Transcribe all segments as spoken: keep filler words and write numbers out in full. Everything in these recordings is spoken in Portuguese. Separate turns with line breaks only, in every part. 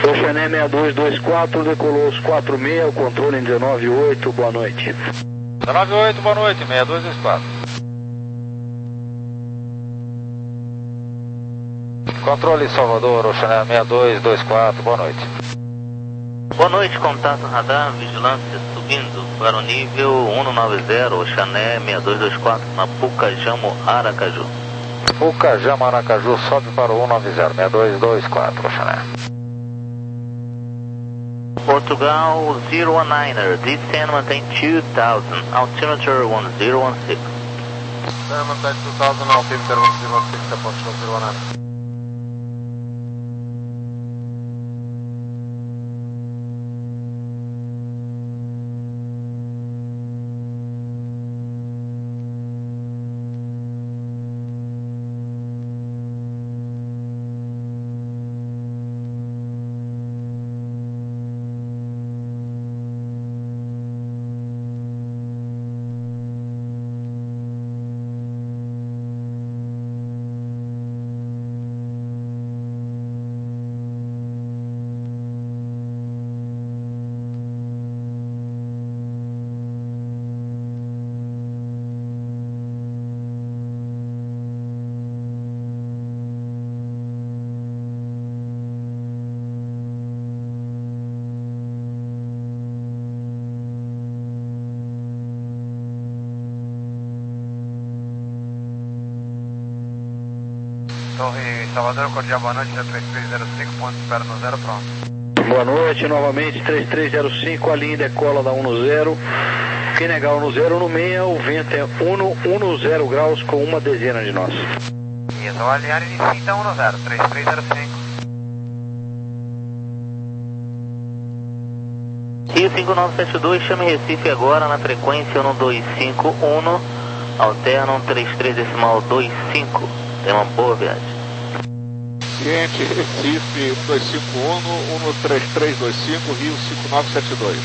Oxané seis dois dois quatro, decolou os quatro seis, o controle em dezenove oito, boa noite.
dezenove oito, boa noite, seis dois dois quatro. Controle Salvador, Oxané seis dois dois quatro, boa noite.
Boa noite, contato radar, vigilância subindo para o nível cento e noventa, Oxané seis dois dois quatro, na Pucajamo, Aracaju.
Pucajamo, Aracaju, sobe para o cento e noventa, seis dois dois quatro, Oxané.
Portugal zero one niner, descend maintain two thousand, altimeter one zero one six.
Descend maintain two thousand, altimeter one zero one six, Portugal zero one niner. Torre Salvador, cordial, boa noite, três três zero cinco, ponto espera no zero, pronto.
Boa noite, novamente, três três zero cinco, a linha decola da um no zero. Quem negar um no zero no meia, o vento é um no zero graus com uma dezena de nós.
Isso, o alinhar inicia então um no zero, três três zero cinco.
Rio cinco nove sete dois, chame Recife agora na frequência um dois cinco um, alterna um três três decimal dois cinco. Tenha uma boa viagem.
Cliente Recife um dois cinco um, um três três dois cinco, Rio cinco nove sete dois.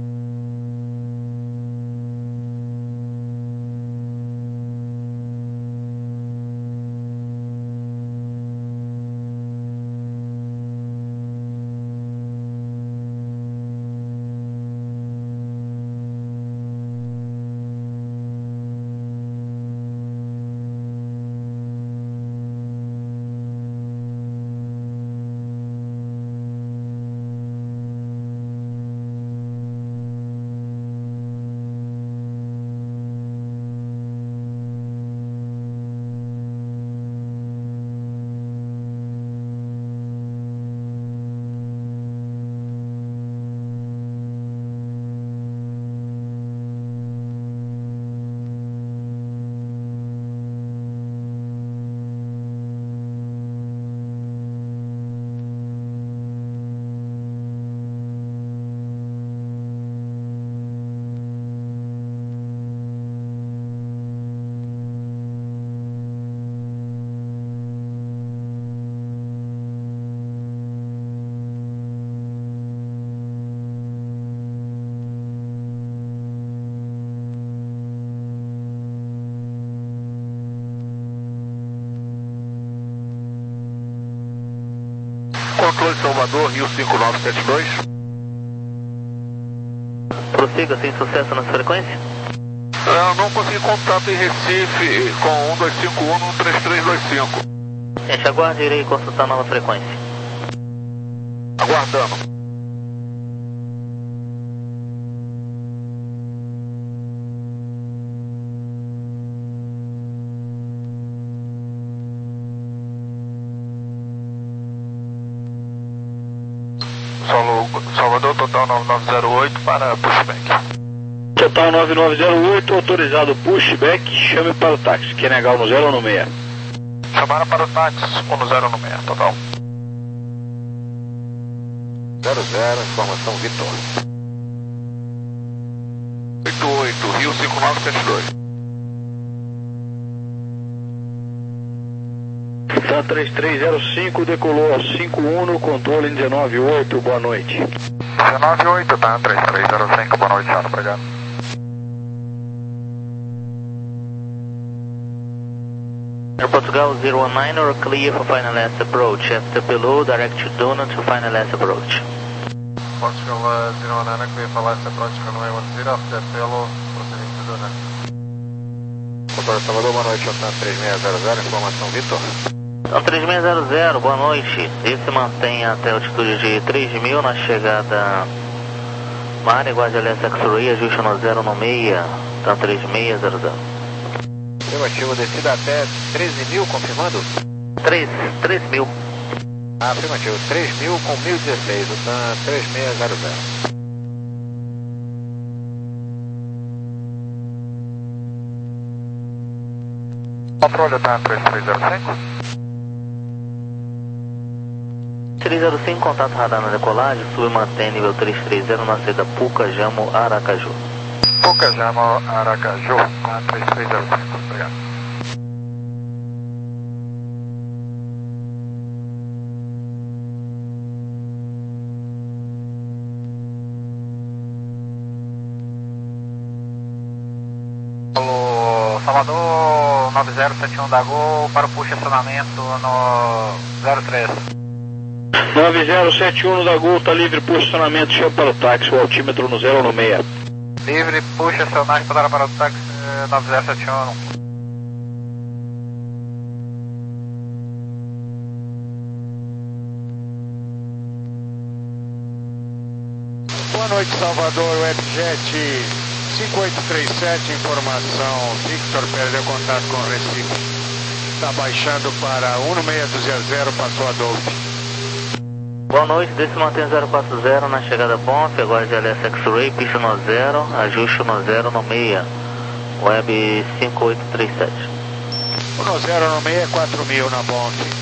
Controle Salvador, Rio cinco nove sete dois.
Prossiga sem sucesso na frequência?
Eu não consegui contato em Recife com um dois cinco um, um três três dois cinco.
Gente, aguarde, irei consultar a nova frequência.
Aguardando. Salvador, total nove nove zero oito para pushback.
Total nove nove zero oito, autorizado pushback, chame para o táxi. Quer negar o no zero ou no meia?
Chamaram para o táxi, um no zero no meia, total. zero zero, informação Vitor. oito oito, Rio cinco nove sete dois.
Tá três três zero cinco, decolou a cinco um no controle em dezenove oito, boa noite.
dezenove oito, tá, três três zero cinco, boa noite, senhor, obrigado.
Air Portugal zero one nine or clear for final last approach. After below, direct to Donut to final last approach.
Portugal uh, zero one nine, clear for last approach, runway one zero, after below, proceeding to Donut.
Motor Salvador, boa noite, Otan três seis zero zero, informação Vitor.
Então, três seis zero zero, boa noite. Ele se mantém até a altitude de três mil na chegada Mare, guarde L S X-Ray, ajuste no zero no meia, então três seis zero zero.
Afirmativo, descida até treze mil, confirmando?
três, três mil.
Ah, afirmativo, três mil com mil e dezesseis, Otan três seis zero zero.
Controle, Otan três três zero cinco.
três zero cinco, contato radar na decolagem, sub e mantém nível trezentos e trinta na saída Pucajamo, Aracaju.
Pucajamo, Aracaju, Otan três três zero cinco, obrigado.
Alô, Salvador nove zero sete um da Gol para o push acionamento no zero três.
nove zero sete um da Gol, está livre posicionamento, chama para o táxi, o altímetro no zero no meia.
Livre, puxa acionagem para para o táxi nove zero sete um.
Boa noite, Salvador, Webjet cinco oito três sete, informação, Victor perdeu contato com o Recife. Está baixando para um seis dois zero, passou a Dolphin.
Boa noite, desce mantém zero quatro zero na chegada Bonf, agora de L S X-Ray, pista no zero, ajuste no zero no meia, Web cinco oito três sete.
um zero no meia, quatro mil na Bonf.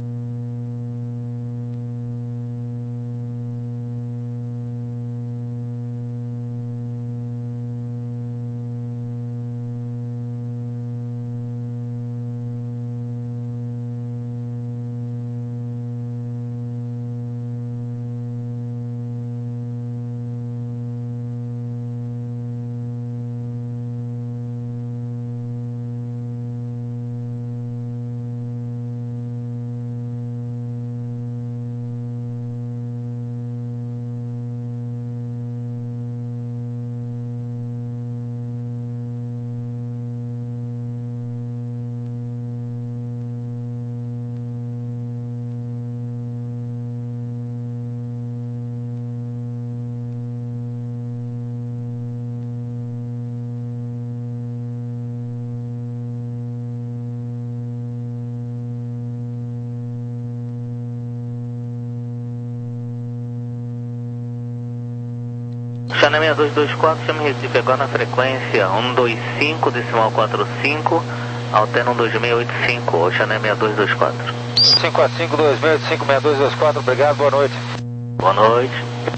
Channel seis dois dois quatro, chama Recife agora na frequência um dois cinco, decimal quatro cinco, alterna um dois seis oito cinco, ou Channel seis dois dois quatro.
cinco quatro cinco, dois seis oito cinco, seis dois dois quatro, obrigado, boa noite.
Boa noite.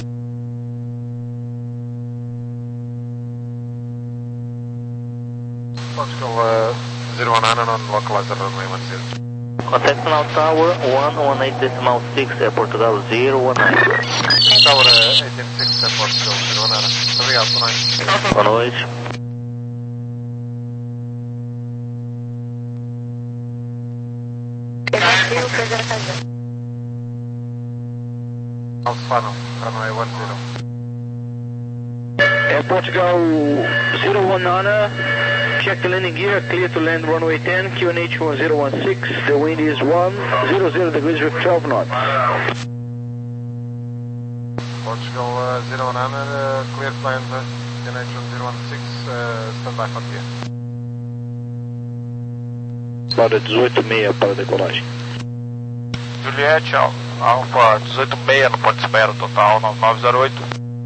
Portugal uh, zero one nine on localizer runway one zero.
Contact now Tower one one eight decimal six, Air Portugal zero one nine.
Tower uh, eighteen six, uh, Portugal zero one nine. Obrigado, boa noite.
Boa noite.
Alpha Funnel, runway one zero.
Air Portugal zero one nine, check the landing gear, clear to land runway ten, Q N H one zero one six, the wind is one zero zero degrees with twelve knots.
Portugal uh, zero one nine, uh, clear to land, uh, Q N H one zero one six, uh, stand by for gear.
Para dezoito meia para decolagem.
Juliette, Alfa dezoito seis no ponto de espera, total nove nove zero oito.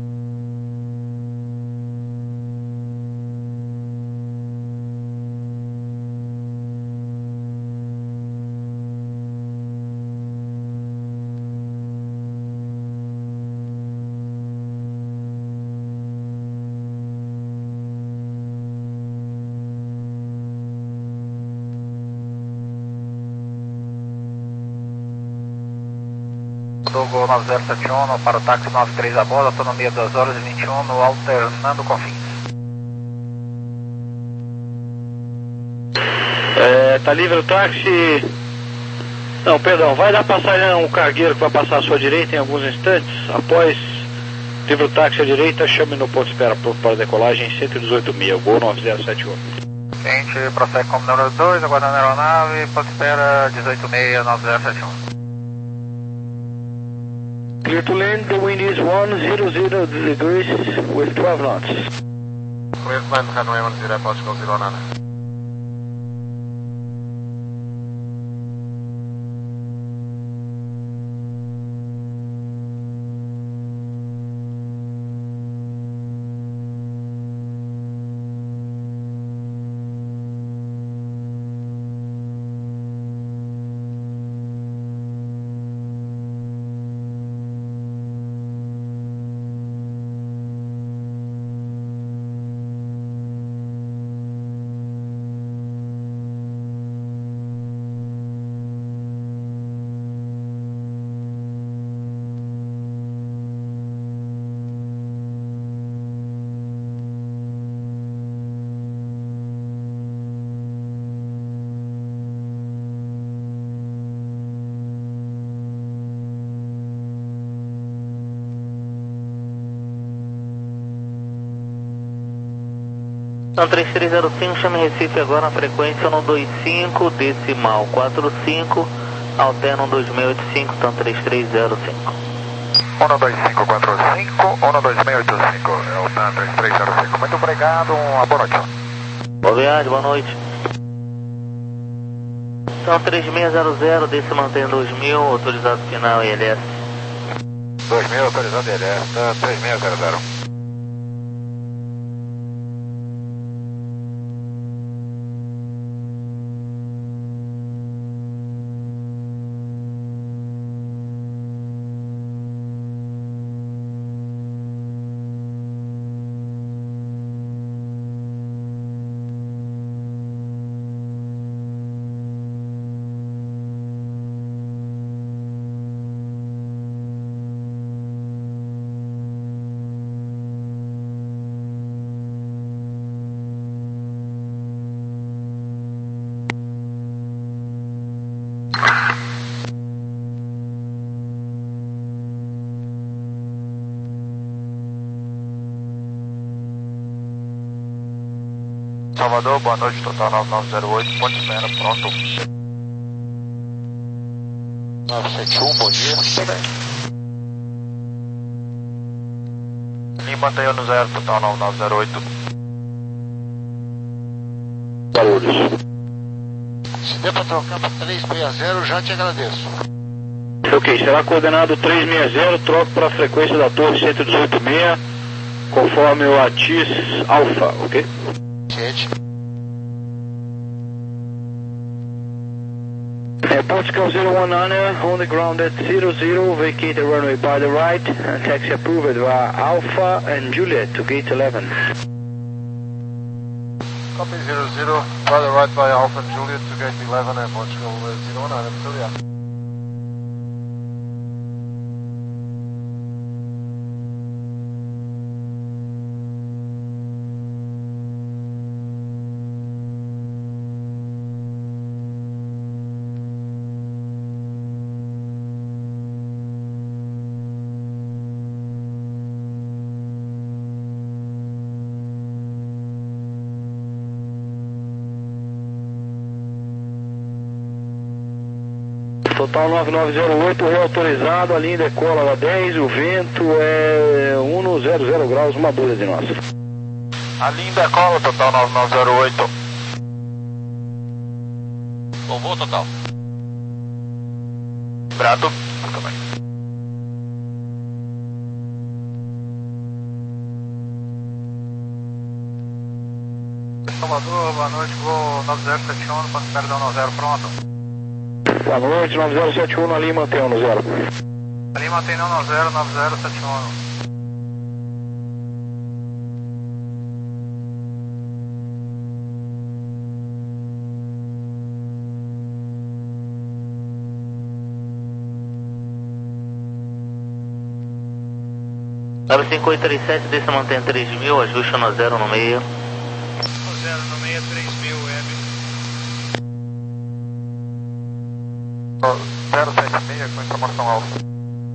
Do Gol nove zero sete um para o táxi nove três a bordo, autonomia duas horas e vinte e um no alternando confins.
É, É, tá livre o táxi. Não, perdão, vai dar passagem um cargueiro que vai passar à sua direita em alguns instantes. Após livre o táxi à direita, chame no ponto de espera para decolagem cento e dezoito mil, Gol nove zero sete um.
Gente, prossegue como número dois, aguardando a aeronave, ponto de espera dezoito mil, nove zero sete um.
Clear to land, the wind is one hundred degrees with twelve knots.
Clear to land, Hanoi one zero, Portugal zero nine.
Então três três zero cinco, chame Recife agora na frequência um dois cinco, decimal quatro cinco, alterno dois seis oito cinco, então três três zero cinco.
um dois cinco quatro cinco, um dois seis oito cinco, é o TAM três três zero cinco. Muito obrigado, uma boa noite.
Boa viagem, boa noite. Então três seis zero zero, desse mantém dois mil, autorizado final I L S.
dois mil, autorizado I L S, TAM três seis zero zero. Salvador, boa noite, total nove nove zero oito, ponto de espera, pronto. nove sete um, bom dia. Lima Mantenha no zero, total nove nove zero oito.
Barulhos.
Se der para trocar para três seis zero, já te agradeço.
Ok, será coordenado três seis zero, troco para a frequência da torre cento e dezoito seis, conforme o Atis Alpha, ok?
Gente.
É, Portugal zero one nine, on the ground at zero zero, vacate the runway by the right, and taxi approved via Alpha and Juliet to gate eleven.
Copy zero zero, by the right by Alpha and Juliet to gate eleven and Portugal zero one nine, until yeah.
Total nove nove zero oito, reautorizado, a linha decola da dez, o vento é cento graus, uma dúzia de nós.
A linha decola, total nove nove zero oito.
Bom voo total.
Grato. Muito bem. Salvador, boa noite, voo nove zero sete um, ponto perdão nove zero, pronto.
Boa noite, nove zero sete um, na linha mantém no zero.
A linha mantém no zero, nove zero sete um.
nove cinco oito três sete, desce mantém três mil, ajuste no zero no meio.
zero no meio, três mil, M.
zero sete seis com informação alta.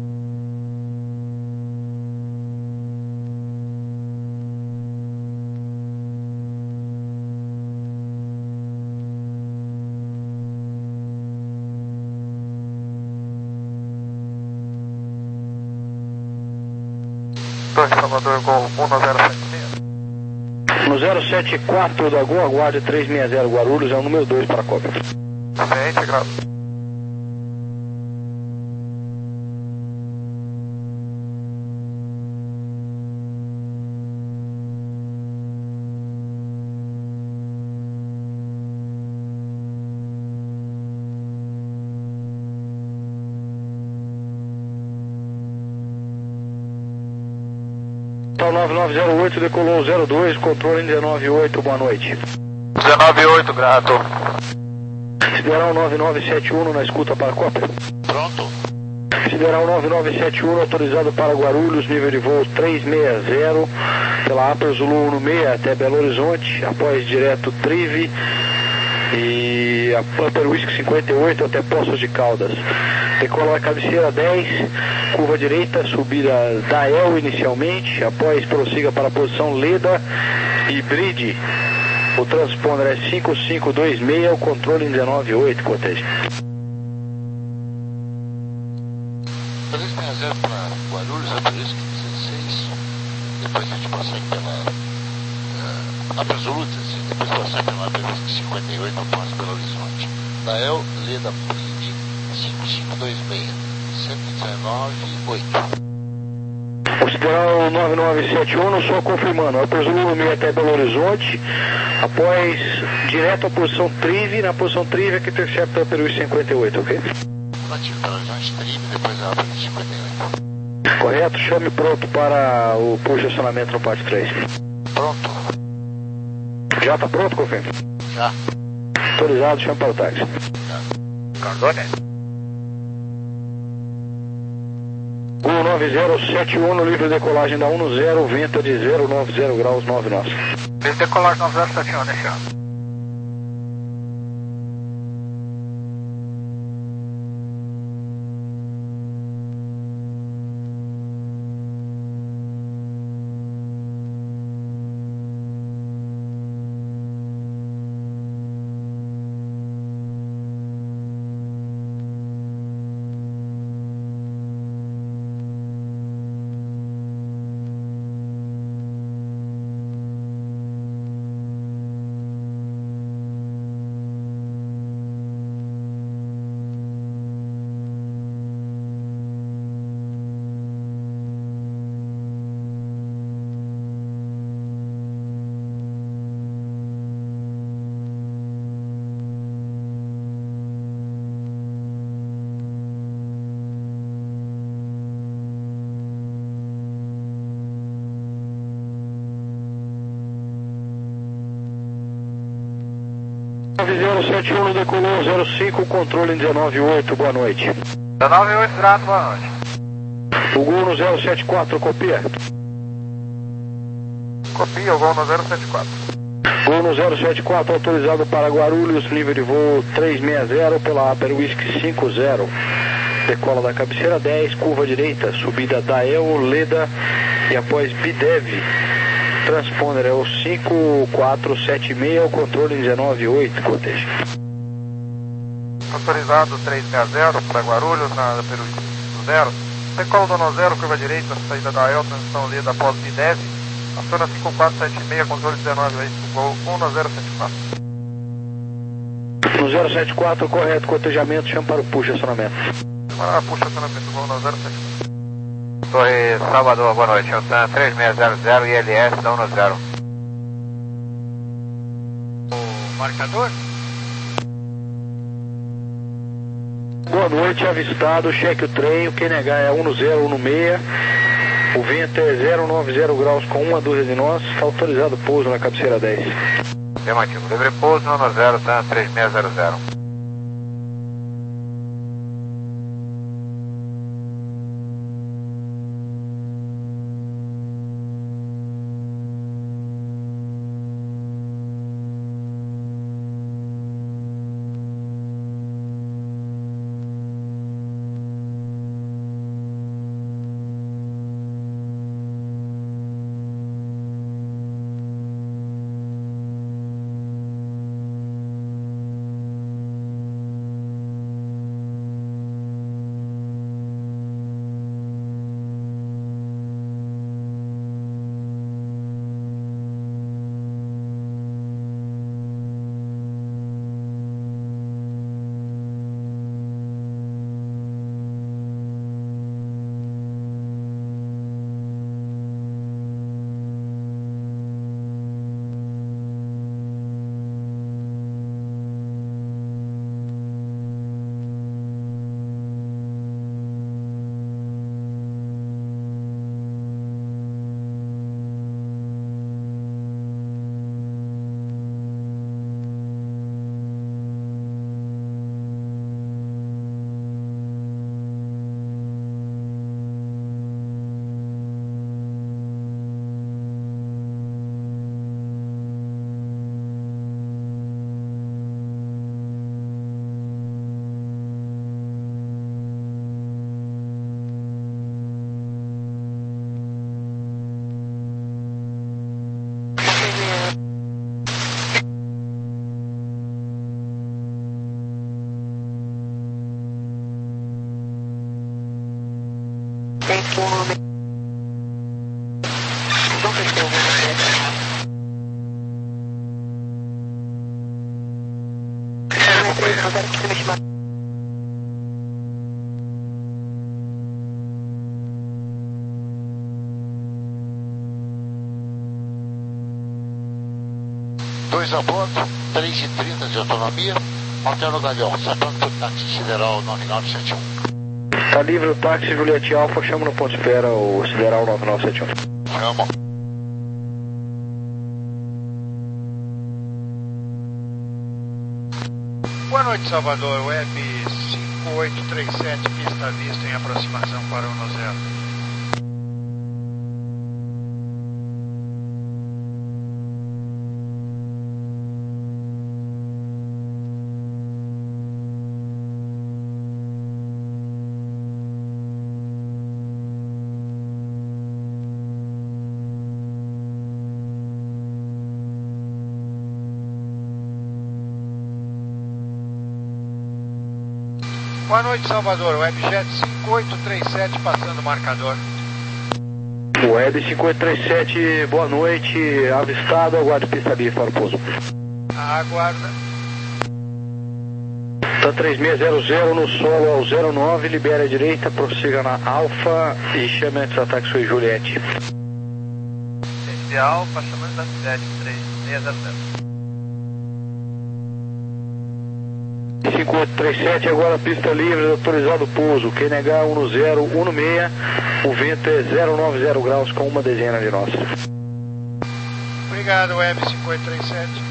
Salvador, Gol um no zero sete seis.
No zero sete quatro da Gol, aguarde três seis zero Guarulhos, é o número dois para a cópia.
Ciente, grau.
nove nove zero oito, decolou zero dois, controle em dezenove oito, boa noite.
dezenove oito, grato.
Sideral nove nove sete um na escuta para a cópia.
Pronto.
Sideral nove nove sete um autorizado para Guarulhos, nível de voo três seis zero, pela Upper Zulu um seis até Belo Horizonte, após direto Trive e a Upper Whisky cinquenta e oito até Poços de Caldas. Decola a cabeceira dez, curva direita, subida da El inicialmente, após prossiga para a posição Leda e Bride. O transponder é cinco cinco dois seis, o controle em dezenove oito, cortejo.
três seis zero para Guarulhos, é por isso que dezesseis, depois a gente prossegue pela uh, absoluta, assim, depois prossegue pela Upper Whisky cinquenta e oito após Belo Horizonte. Da El, Leda, Bride, cinco cinco dois seis, cento e dezenove oito.
Considerar nove nove sete um, só confirmando, a Zulu meio até Belo Horizonte, após direto à posição Trive, na posição Trive é que intercepta a Upper Whisky cinquenta e oito, ok?
Ativo Belo Horizonte, Trive, depois a Upper Whisky cinquenta e oito.
Correto, chame pronto para o posicionamento no parte três.
Pronto.
Já está pronto, confirma?
Já.
Autorizado, chame para o táxi.
Já.
Cardone.
um nove zero sete um no livre decolagem da um zero, vento de zero nove zero graus nove nós.
Livre decolagem nove zero sete um, deixando.
nove zero sete um decolou zero cinco, controle em dezenove oito, boa noite.
dezenove oito, grato, boa noite.
O Gol no zero sete quatro, copia.
Copia o Gol no zero sete quatro.
Gol no zero sete quatro, autorizado para Guarulhos, nível de voo três seis zero, pela Upper Whisky cinco zero. Decola da cabeceira dez, curva direita, subida da El, Leda e após Bidev. Transponder é o cinco quatro sete seis, o controle em dezenove oito, cortejo.
Autorizado três seis zero para Guarulhos, na Peru zero. Decola do no zero, curva direita, saída da El, transição Leda após Bidev. Aciona cinco quatro sete seis, controle dezenove oito, Gol um no zero sete quatro.
No zero sete quatro, correto, cotejamento, chama para o push acionamento.
Ah, puxa acionamento, Gol no zero sete quatro.
Torre Salvador, boa noite. Altan três seis zero zero e L S da um zero. O marcador?
Boa noite, avistado, cheque o trem, o Q N H é um zero um seis, o vento é zero nove zero graus com uma dúzia de nós, está autorizado pouso na cabeceira dez.
Afirmativo, livre pouso no um zero, Altan três seis zero zero.
dois a bordo, três e trinta de autonomia, alterno o Galhão, sabendo que o táxi sideral nove nove sete um.
Tá livre o táxi Juliette Alfa, chama no ponto de espera o sideral nove nove sete um.
Chama.
Boa noite, Salvador. Web cinco oito três sete, pista vista em aproximação para o zero. Boa noite, Salvador. Webjet cinco oito três sete, passando o marcador.
Web cinco oito três sete, boa noite. Avistado, aguardo pista livre para o pouso.
Aguarda.
Tá três seis zero zero no solo ao zero nove, libera a direita, prossiga na Alfa e chame antes do ataque sua Juliette.
Gente de Alfa, chamando da cidade três seis zero zero.
cinco oito três sete, agora pista livre, autorizado o pouso. Quem negar um no zero, um no seis, o vento é zero nove zero graus com uma dezena de nós.
Obrigado, Web cinco oito três sete.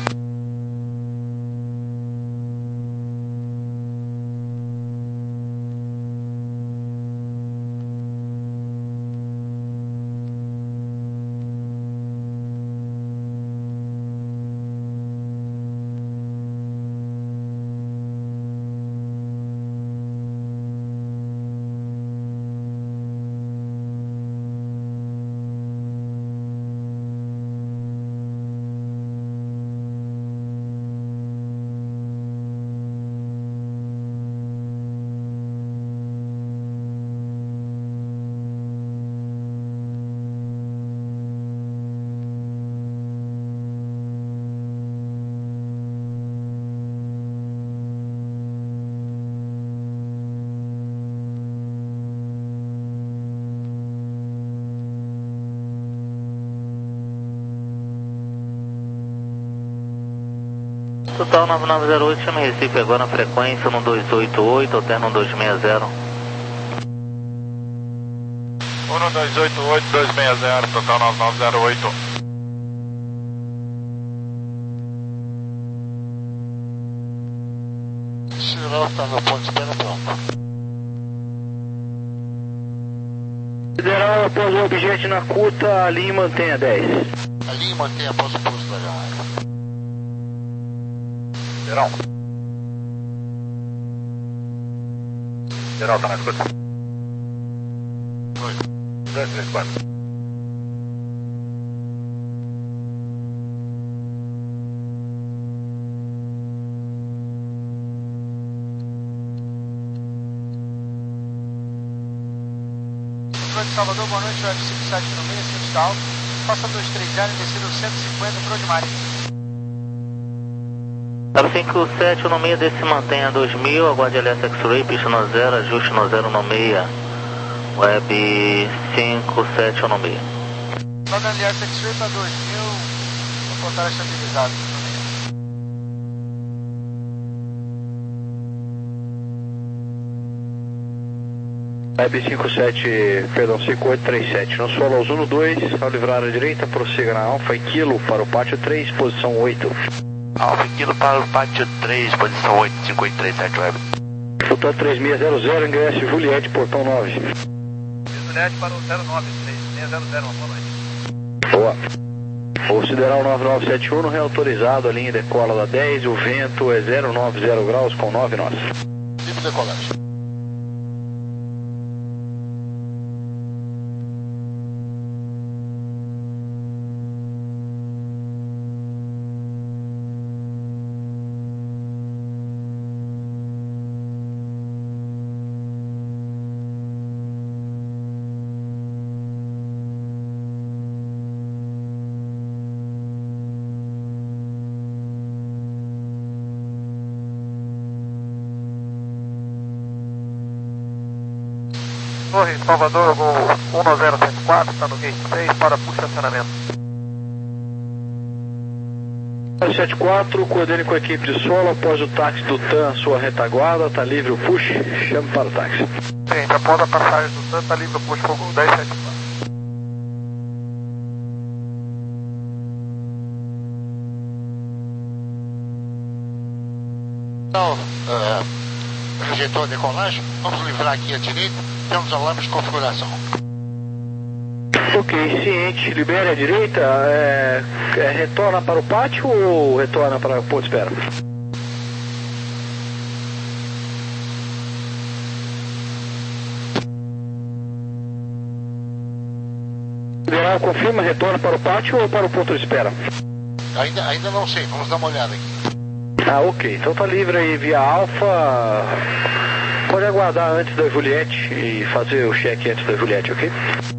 Total nove nove zero oito, chama Recife agora na frequência no dois oito oito, alterno dois seis zero.
um dois oito oito, dois seis zero, total nove nove zero oito.
Sideral está no ponto de espera, pronto.
Sideral após o objeto na curta, a linha mantenha dez.
A linha mantém após o pulso da área.
Geral. Geral, tá na escuta.
Oi.
dois três quatro.
Boa noite, Salvador. Boa noite, Web cinco sete no meio, centro da Alfa. Passa dois três zero, descida cento e cinquenta para o Odmar.
zero cinco sete no meio desse mantenha dois mil, aguarde L S X-Ray, pista no zero, ajuste no zero no meio. Web cinco sete no meio.
Jogando L S X-Ray para dois mil, o portal estabilizado.
Web cinco sete, perdão, cinco oito três sete, no solo ao Zuno dois, ao livrar a direita, prossiga na Alfa e Kilo para o pátio três, posição oito.
Alfa Kilo para o pátio três, posição oito, cinco oito três sete Web.
Total três seis zero zero, ingresso Juliette, portão nove.
Juliette para o zero nove, três seis zero zero, boa noite.
Boa. O sideral nove nove sete um, reautorizado, a linha decola da dez, o vento é zero nove zero graus com nove nós.
Livre decolagem.
Torre Salvador, Gol um zero sete quatro, está no gate seis para push estacionamento.
sete quatro, coordene com a equipe de solo após o táxi do T A M, sua retaguarda, está livre o push, chame para o táxi.
Gente, após a passagem do T A M, está livre o push para o Gol dez sete quatro.
Então, uh, rejeitou a decolagem, vamos livrar aqui à direita, temos alarmes de configuração.
Ok, ciente, libere à direita, é, é, retorna para o pátio ou retorna para o ponto de espera? Liberal, confirma, retorna para o pátio ou para o ponto de espera?
Ainda, ainda não sei, vamos dar uma olhada aqui.
Ah, ok. Então tá livre aí via Alfa. Pode aguardar antes da Juliette e fazer o check antes da Juliette, ok?